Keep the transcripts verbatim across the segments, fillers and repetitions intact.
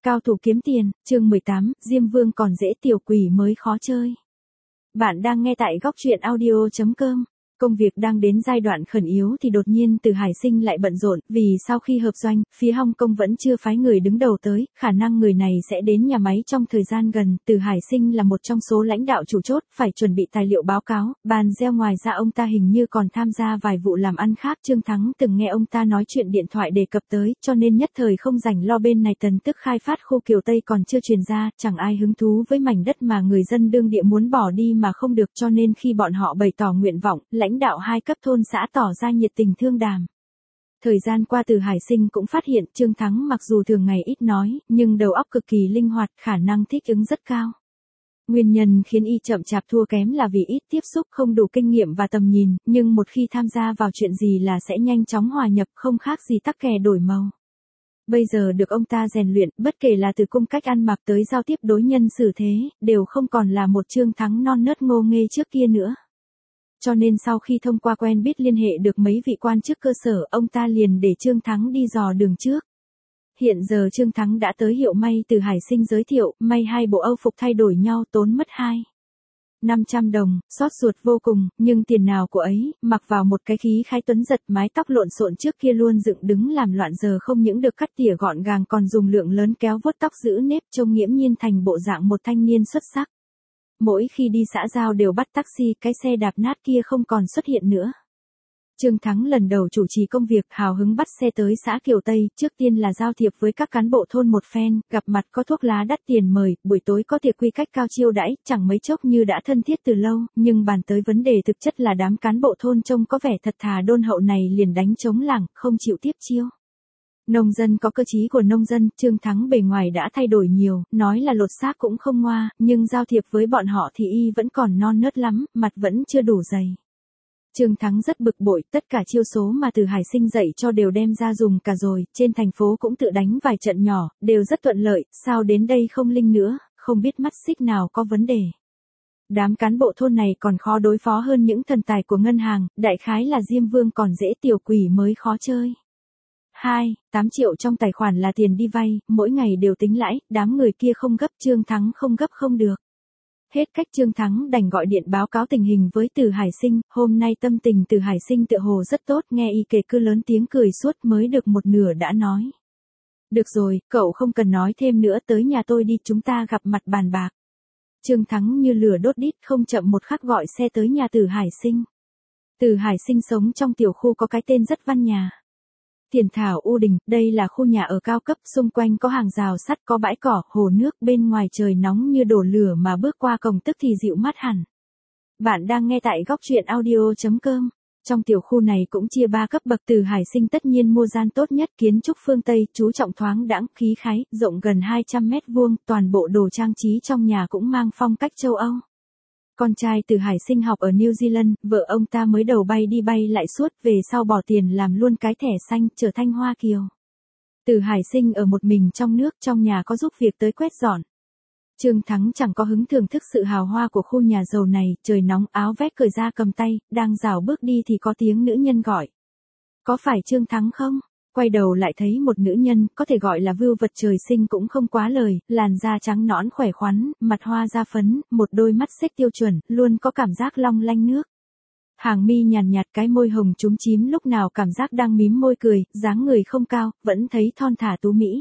Cao thủ kiếm tiền, chương mười tám, Diêm Vương còn dễ tiểu quỷ mới khó chơi. Bạn đang nghe tại góc truyện audio chấm com. Công việc đang đến giai đoạn khẩn yếu thì đột nhiên Từ Hải Sinh lại bận rộn, vì sau khi hợp doanh, phía Hong Kong vẫn chưa phái người đứng đầu tới, khả năng người này sẽ đến nhà máy trong thời gian gần. Từ Hải Sinh là một trong số lãnh đạo chủ chốt, phải chuẩn bị tài liệu báo cáo, bàn gieo. Ngoài ra ông ta hình như còn tham gia vài vụ làm ăn khác. Trương Thắng từng nghe ông ta nói chuyện điện thoại đề cập tới, cho nên nhất thời không rảnh lo. Bên này Tần Tức khai phát khu Kiều Tây còn chưa truyền ra, chẳng ai hứng thú với mảnh đất mà người dân đương địa muốn bỏ đi mà không được, cho nên khi bọn họ bày tỏ nguyện vọng, lãnh đạo hai cấp thôn xã tỏ ra nhiệt tình thương đàm. Thời gian qua Từ Hải Sinh cũng phát hiện Trương Thắng mặc dù thường ngày ít nói, nhưng đầu óc cực kỳ linh hoạt, khả năng thích ứng rất cao. Nguyên nhân khiến y chậm chạp thua kém là vì ít tiếp xúc, không đủ kinh nghiệm và tầm nhìn, nhưng một khi tham gia vào chuyện gì là sẽ nhanh chóng hòa nhập, không khác gì tắc kè đổi màu. Bây giờ được ông ta rèn luyện, bất kể là từ cung cách ăn mặc tới giao tiếp đối nhân xử thế, đều không còn là một Trương Thắng non nớt ngô nghê trước kia nữa. Cho nên sau khi thông qua quen biết liên hệ được mấy vị quan chức cơ sở, ông ta liền để Trương Thắng đi dò đường trước. Hiện giờ Trương Thắng đã tới hiệu may Từ Hải Sinh giới thiệu, may hai bộ âu phục thay đổi nhau tốn mất hai năm trăm đồng, xót ruột vô cùng, nhưng tiền nào của ấy, mặc vào một cái khí khái tuấn giật, mái tóc lộn xộn trước kia luôn dựng đứng làm loạn giờ không những được cắt tỉa gọn gàng còn dùng lượng lớn kéo vuốt tóc giữ nếp, trông nghiễm nhiên thành bộ dạng một thanh niên xuất sắc. Mỗi khi đi xã giao đều bắt taxi, cái xe đạp nát kia không còn xuất hiện nữa. Trương Thắng lần đầu chủ trì công việc, hào hứng bắt xe tới xã Kiều Tây, trước tiên là giao thiệp với các cán bộ thôn một phen, gặp mặt có thuốc lá đắt tiền mời, buổi tối có tiệc quy cách cao chiêu đãi, chẳng mấy chốc như đã thân thiết từ lâu, nhưng bàn tới vấn đề thực chất là đám cán bộ thôn trông có vẻ thật thà đôn hậu này liền đánh trống lảng, không chịu tiếp chiêu. Nông dân có cơ trí của nông dân, Trương Thắng bề ngoài đã thay đổi nhiều, nói là lột xác cũng không ngoa, nhưng giao thiệp với bọn họ thì y vẫn còn non nớt lắm, mặt vẫn chưa đủ dày. Trương Thắng rất bực bội, tất cả chiêu số mà Từ Hải Sinh dạy cho đều đem ra dùng cả rồi, trên thành phố cũng tự đánh vài trận nhỏ, đều rất thuận lợi, sao đến đây không linh nữa, không biết mắt xích nào có vấn đề. Đám cán bộ thôn này còn khó đối phó hơn những thần tài của ngân hàng, đại khái là Diêm Vương còn dễ tiểu quỷ mới khó chơi. hai, tám triệu trong tài khoản là tiền đi vay, mỗi ngày đều tính lãi, đám người kia không gấp, Trương Thắng không gấp không được. Hết cách Trương Thắng đành gọi điện báo cáo tình hình với Từ Hải Sinh, hôm nay tâm tình Từ Hải Sinh tựa hồ rất tốt, nghe y kể cứ lớn tiếng cười suốt mới được một nửa đã nói. Được rồi, cậu không cần nói thêm nữa, tới nhà tôi đi, chúng ta gặp mặt bàn bạc. Trương Thắng như lửa đốt đít, không chậm một khắc gọi xe tới nhà Từ Hải Sinh. Từ Hải Sinh sống trong tiểu khu có cái tên rất văn nhà. Thiền Thảo U Đình, đây là khu nhà ở cao cấp, xung quanh có hàng rào sắt, có bãi cỏ, hồ nước, bên ngoài trời nóng như đổ lửa mà bước qua cổng tức thì dịu mát hẳn. Bạn đang nghe tại góc truyện audio chấm com. Trong tiểu khu này cũng chia ba cấp bậc. Từ Hải Sinh tất nhiên mua gian tốt nhất, kiến trúc phương Tây, chú trọng thoáng đãng, khí khái, rộng gần hai trăm mét vuông, toàn bộ đồ trang trí trong nhà cũng mang phong cách châu Âu. Con trai Từ Hải Sinh học ở New Zealand, vợ ông ta mới đầu bay đi bay lại suốt, về sau bỏ tiền làm luôn cái thẻ xanh, trở thành Hoa Kiều. Từ Hải Sinh ở một mình trong nước, trong nhà có giúp việc tới quét dọn. Trương Thắng chẳng có hứng thưởng thức sự hào hoa của khu nhà giàu này, trời nóng, áo vét cởi ra cầm tay, đang rảo bước đi thì có tiếng nữ nhân gọi. Có phải Trương Thắng không? Quay đầu lại thấy một nữ nhân, có thể gọi là vưu vật trời sinh cũng không quá lời, làn da trắng nõn khỏe khoắn, mặt hoa da phấn, một đôi mắt xếch tiêu chuẩn, luôn có cảm giác long lanh nước. Hàng mi nhàn nhạt, cái môi hồng chúm chím, lúc nào cảm giác đang mím môi cười, dáng người không cao, vẫn thấy thon thả tú mỹ.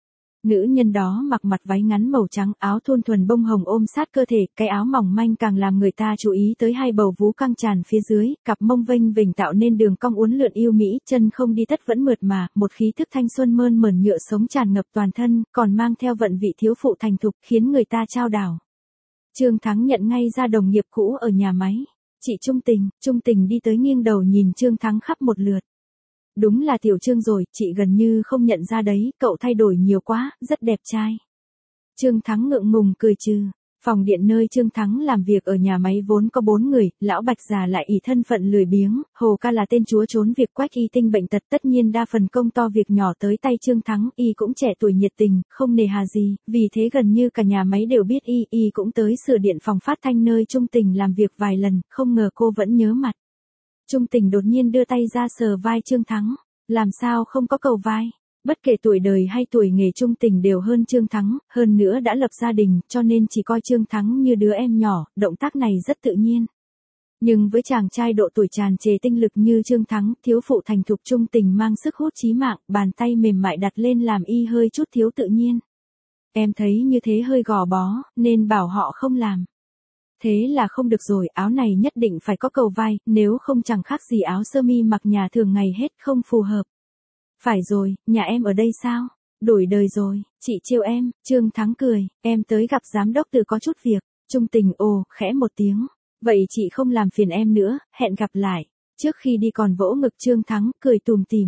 Nữ nhân đó mặc mặt váy ngắn màu trắng, áo thun thuần bông hồng ôm sát cơ thể, cái áo mỏng manh càng làm người ta chú ý tới hai bầu vú căng tràn phía dưới, cặp mông vênh vểnh tạo nên đường cong uốn lượn yêu mỹ, chân không đi tất vẫn mượt mà, một khí thức thanh xuân mơn mởn nhựa sống tràn ngập toàn thân, còn mang theo vận vị thiếu phụ thành thục, khiến người ta chao đảo. Trương Thắng nhận ngay ra đồng nghiệp cũ ở nhà máy. Chị Trung Tình, Trung Tình đi tới nghiêng đầu nhìn Trương Thắng khắp một lượt. Đúng là Tiểu Trương rồi, chị gần như không nhận ra đấy, cậu thay đổi nhiều quá, rất đẹp trai. Trương Thắng ngượng ngùng cười trừ. Phòng điện nơi Trương Thắng làm việc ở nhà máy vốn có bốn người, lão Bạch già lại ỷ thân phận lười biếng, Hồ Ca là tên chúa trốn việc quách y tinh bệnh tật, tất nhiên đa phần công to việc nhỏ tới tay Trương Thắng, y cũng trẻ tuổi nhiệt tình, không nề hà gì, vì thế gần như cả nhà máy đều biết y, y cũng tới sửa điện phòng phát thanh nơi Trung Tình làm việc vài lần, không ngờ cô vẫn nhớ mặt. Trung Tình đột nhiên đưa tay ra sờ vai Trương Thắng, làm sao không có cầu vai? Bất kể tuổi đời hay tuổi nghề Trung Tình đều hơn Trương Thắng, hơn nữa đã lập gia đình, cho nên chỉ coi Trương Thắng như đứa em nhỏ, động tác này rất tự nhiên. Nhưng với chàng trai độ tuổi tràn trề tinh lực như Trương Thắng, thiếu phụ thành thục Trung Tình mang sức hút chí mạng, bàn tay mềm mại đặt lên làm y hơi chút thiếu tự nhiên. Em thấy như thế hơi gò bó, nên bảo họ không làm. Thế là không được rồi, áo này nhất định phải có cầu vai, nếu không chẳng khác gì áo sơ mi mặc nhà thường ngày hết, không phù hợp. Phải rồi, nhà em ở đây sao? Đổi đời rồi, chị trêu em. Trương Thắng cười, em tới gặp giám đốc Từ có chút việc. Trung Tình ồ, khẽ một tiếng. Vậy chị không làm phiền em nữa, hẹn gặp lại. Trước khi đi còn vỗ ngực Trương Thắng, cười tùm tìm.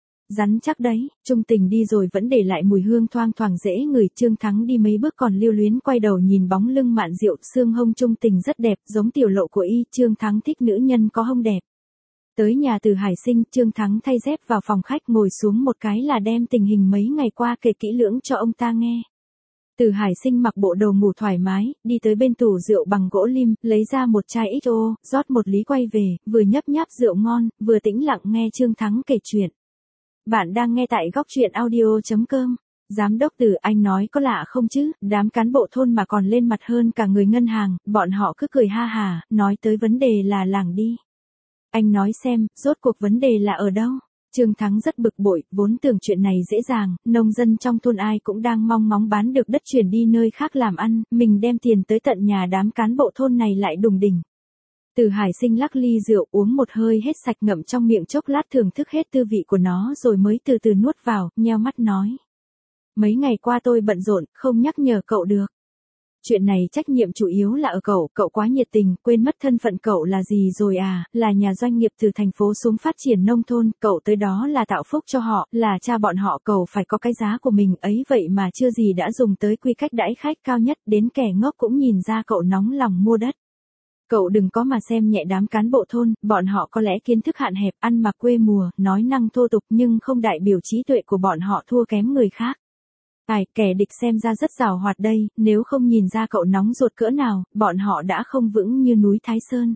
Rắn chắc đấy, Trung Tình đi rồi vẫn để lại mùi hương thoang thoảng dễ ngửi. Trương Thắng đi mấy bước còn lưu luyến quay đầu nhìn bóng lưng mạn diệu, xương hông Trung Tình rất đẹp, giống tiểu lộ của y. Trương Thắng thích nữ nhân có hông đẹp. Tới nhà Từ Hải Sinh, Trương Thắng thay dép vào phòng khách ngồi xuống một cái là đem tình hình mấy ngày qua kể kỹ lưỡng cho ông ta nghe. Từ Hải Sinh mặc bộ đồ ngủ thoải mái, đi tới bên tủ rượu bằng gỗ lim, lấy ra một chai ích ô, rót một lý quay về, vừa nhấp nháp rượu ngon, vừa tĩnh lặng nghe Trương Thắng kể chuyện. Bạn đang nghe tại góc truyện audio chấm com. Giám đốc Từ, anh nói có lạ không chứ, đám cán bộ thôn mà còn lên mặt hơn cả người ngân hàng, bọn họ cứ cười ha hà, nói tới vấn đề là làng đi. Anh nói xem, rốt cuộc vấn đề là ở đâu? Trương Thắng rất bực bội, vốn tưởng chuyện này dễ dàng, nông dân trong thôn ai cũng đang mong ngóng bán được đất chuyển đi nơi khác làm ăn, mình đem tiền tới tận nhà đám cán bộ thôn này lại đùng đỉnh. Từ Hải Sinh lắc ly rượu uống một hơi hết sạch ngậm trong miệng chốc lát thưởng thức hết tư vị của nó rồi mới từ từ nuốt vào, nheo mắt nói. Mấy ngày qua tôi bận rộn, không nhắc nhở cậu được. Chuyện này trách nhiệm chủ yếu là ở cậu, cậu quá nhiệt tình, quên mất thân phận cậu là gì rồi à, là nhà doanh nghiệp từ thành phố xuống phát triển nông thôn, cậu tới đó là tạo phúc cho họ, là cha bọn họ, cậu phải có cái giá của mình ấy, vậy mà chưa gì đã dùng tới quy cách đãi khách cao nhất, đến kẻ ngốc cũng nhìn ra cậu nóng lòng mua đất. Cậu đừng có mà xem nhẹ đám cán bộ thôn, bọn họ có lẽ kiến thức hạn hẹp, ăn mặc quê mùa, nói năng thô tục nhưng không đại biểu trí tuệ của bọn họ thua kém người khác. Ai, kẻ địch xem ra rất giàu hoạt đây, nếu không nhìn ra cậu nóng ruột cỡ nào, bọn họ đã không vững như núi Thái Sơn.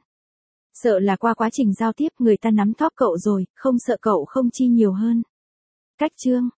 Sợ là qua quá trình giao tiếp người ta nắm thóp cậu rồi, không sợ cậu không chi nhiều hơn. Cách chương